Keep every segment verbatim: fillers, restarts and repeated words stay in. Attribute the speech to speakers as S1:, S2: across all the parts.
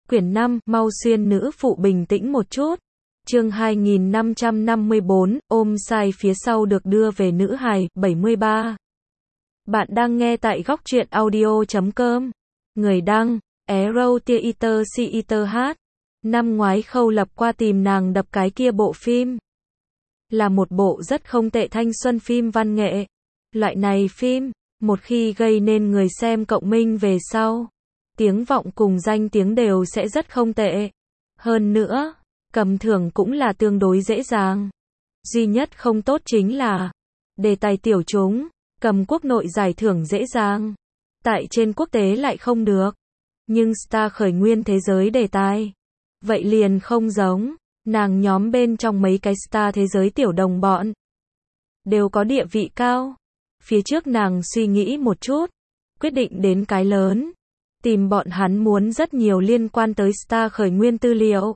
S1: Quyển năm, mau xuyên nữ phụ bình tĩnh một chút. Chương hai nghìn năm trăm năm mươi bốn, ôm sai phía sau được đưa về nữ hài, bảy mươi ba. Bạn đang nghe tại góc truyện audio chấm com. Người đăng, Arrow Theater Theater H. Năm ngoái Khâu Lập qua tìm nàng đập cái kia bộ phim. Là một bộ rất không tệ thanh xuân phim văn nghệ. Loại này phim, một khi gây nên người xem cộng minh về sau, tiếng vọng cùng danh tiếng đều sẽ rất không tệ. Hơn nữa, cầm thưởng cũng là tương đối dễ dàng. Duy nhất không tốt chính là đề tài tiểu chúng, cầm quốc nội giải thưởng dễ dàng, tại trên quốc tế lại không được. Nhưng star khởi nguyên thế giới đề tài, vậy liền không giống. Nàng nhóm bên trong mấy cái star thế giới tiểu đồng bọn đều có địa vị cao. Phía trước nàng suy nghĩ một chút, quyết định đến cái lớn, tìm bọn hắn muốn rất nhiều liên quan tới star khởi nguyên tư liệu.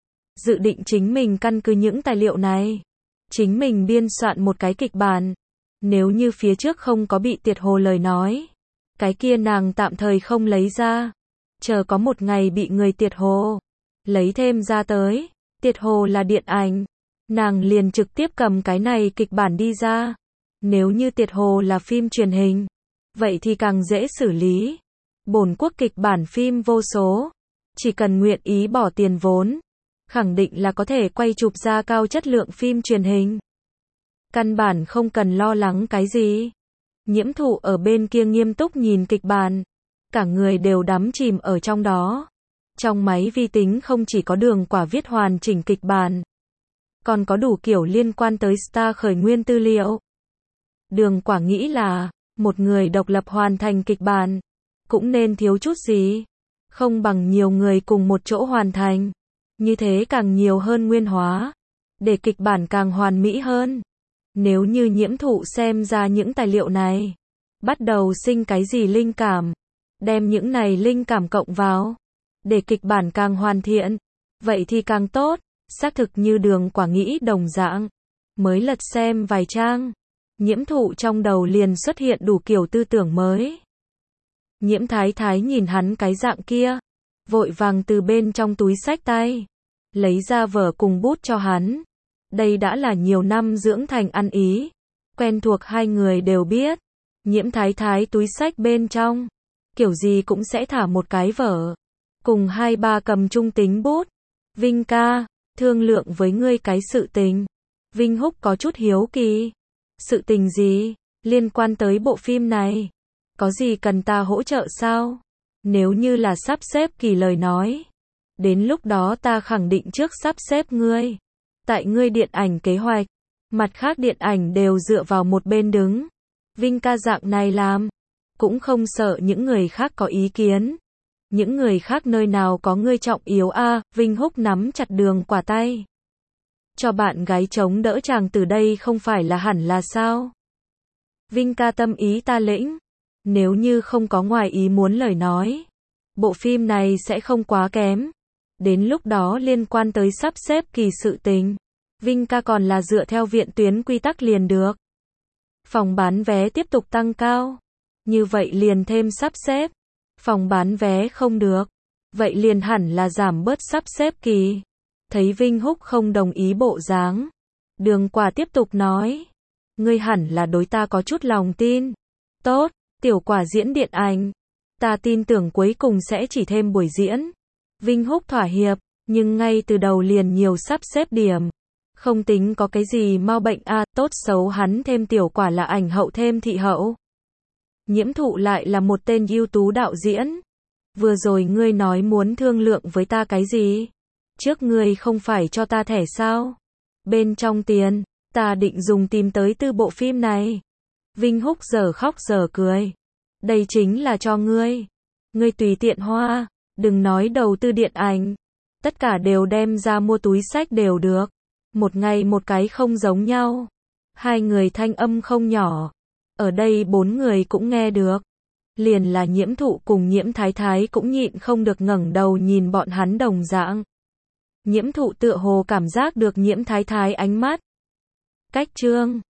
S1: Dự định chính mình căn cứ những tài liệu này, chính mình biên soạn một cái kịch bản. Nếu như phía trước không có bị tiệt hồ lời nói, cái kia nàng tạm thời không lấy ra, chờ có một ngày bị người tiệt hồ lấy thêm ra tới. Tiệt hồ là điện ảnh, nàng liền trực tiếp cầm cái này kịch bản đi ra. Nếu như tiệt hồ là phim truyền hình, vậy thì càng dễ xử lý. Bổn quốc kịch bản phim vô số, chỉ cần nguyện ý bỏ tiền vốn, khẳng định là có thể quay chụp ra cao chất lượng phim truyền hình. Căn bản không cần lo lắng cái gì. Nhiễm Thụ ở bên kia nghiêm túc nhìn kịch bản, cả người đều đắm chìm ở trong đó. Trong máy vi tính không chỉ có Đường Quả viết hoàn chỉnh kịch bản, còn có đủ kiểu liên quan tới star khởi nguyên tư liệu. Đường Quả nghĩ là, một người độc lập hoàn thành kịch bản, cũng nên thiếu chút gì. Không bằng nhiều người cùng một chỗ hoàn thành. Như thế càng nhiều hơn nguyên hóa, để kịch bản càng hoàn mỹ hơn. Nếu như Nhiễm Thụ xem ra những tài liệu này, bắt đầu sinh cái gì linh cảm, đem những này linh cảm cộng vào, để kịch bản càng hoàn thiện, vậy thì càng tốt. Xác thực như Đường Quả nghĩ đồng dạng. Mới lật xem vài trang, Nhiễm Thụ trong đầu liền xuất hiện đủ kiểu tư tưởng mới. Nhiễm Thái Thái nhìn hắn cái dạng kia, vội vàng từ bên trong túi xách tay lấy ra vở cùng bút cho hắn. Đây đã là nhiều năm dưỡng thành ăn ý, quen thuộc hai người đều biết. Nhiễm Thái Thái túi xách bên trong, kiểu gì cũng sẽ thả một cái vở, cùng hai ba cầm trung tính bút. Vinh ca, thương lượng với ngươi cái sự tình. Vinh Húc có chút hiếu kỳ. Sự tình gì? Liên quan tới bộ phim này. Có gì cần ta hỗ trợ sao? Nếu như là sắp xếp kỳ lời nói, đến lúc đó ta khẳng định trước sắp xếp ngươi. Tại ngươi điện ảnh kế hoạch, mặt khác điện ảnh đều dựa vào một bên đứng. Vinh ca dạng này làm, cũng không sợ những người khác có ý kiến. Những người khác nơi nào có ngươi trọng yếu a? À, Vinh Húc nắm chặt Đường Quả tay. Cho bạn gái chống đỡ chàng từ đây không phải là hẳn là sao? Vinh ca tâm ý ta lĩnh. Nếu như không có ngoài ý muốn lời nói, bộ phim này sẽ không quá kém. Đến lúc đó liên quan tới sắp xếp kỳ sự tình, Vinh ca còn là dựa theo viện tuyến quy tắc liền được. Phòng bán vé tiếp tục tăng cao, như vậy liền thêm sắp xếp. Phòng bán vé không được, vậy liền hẳn là giảm bớt sắp xếp kỳ. Thấy Vinh Húc không đồng ý bộ dáng, Đường Quả tiếp tục nói, ngươi hẳn là đối ta có chút lòng tin. Tốt, Tiểu Quả diễn điện ảnh, ta tin tưởng cuối cùng sẽ chỉ thêm buổi diễn. Vinh Húc thỏa hiệp, nhưng ngay từ đầu liền nhiều sắp xếp điểm. Không tính có cái gì mau bệnh a, à, tốt xấu hắn thêm Tiểu Quả là ảnh hậu thêm thị hậu. Nhiễm Thụ lại là một tên ưu tú đạo diễn. Vừa rồi ngươi nói muốn thương lượng với ta cái gì? Trước ngươi không phải cho ta thẻ sao? Bên trong tiền, ta định dùng tìm tới tư bộ phim này. Vinh Húc giờ khóc giờ cười. Đây chính là cho ngươi. Ngươi tùy tiện hoa, đừng nói đầu tư điện ảnh. Tất cả đều đem ra mua túi xách đều được. Một ngày một cái không giống nhau. Hai người thanh âm không nhỏ. Ở đây bốn người cũng nghe được. Liền là Nhiễm Thụ cùng Nhiễm Thái Thái cũng nhịn không được ngẩng đầu nhìn bọn hắn đồng dạng. Nhiễm Thụ tựa hồ cảm giác được Nhiễm Thái Thái ánh mắt. Cách chương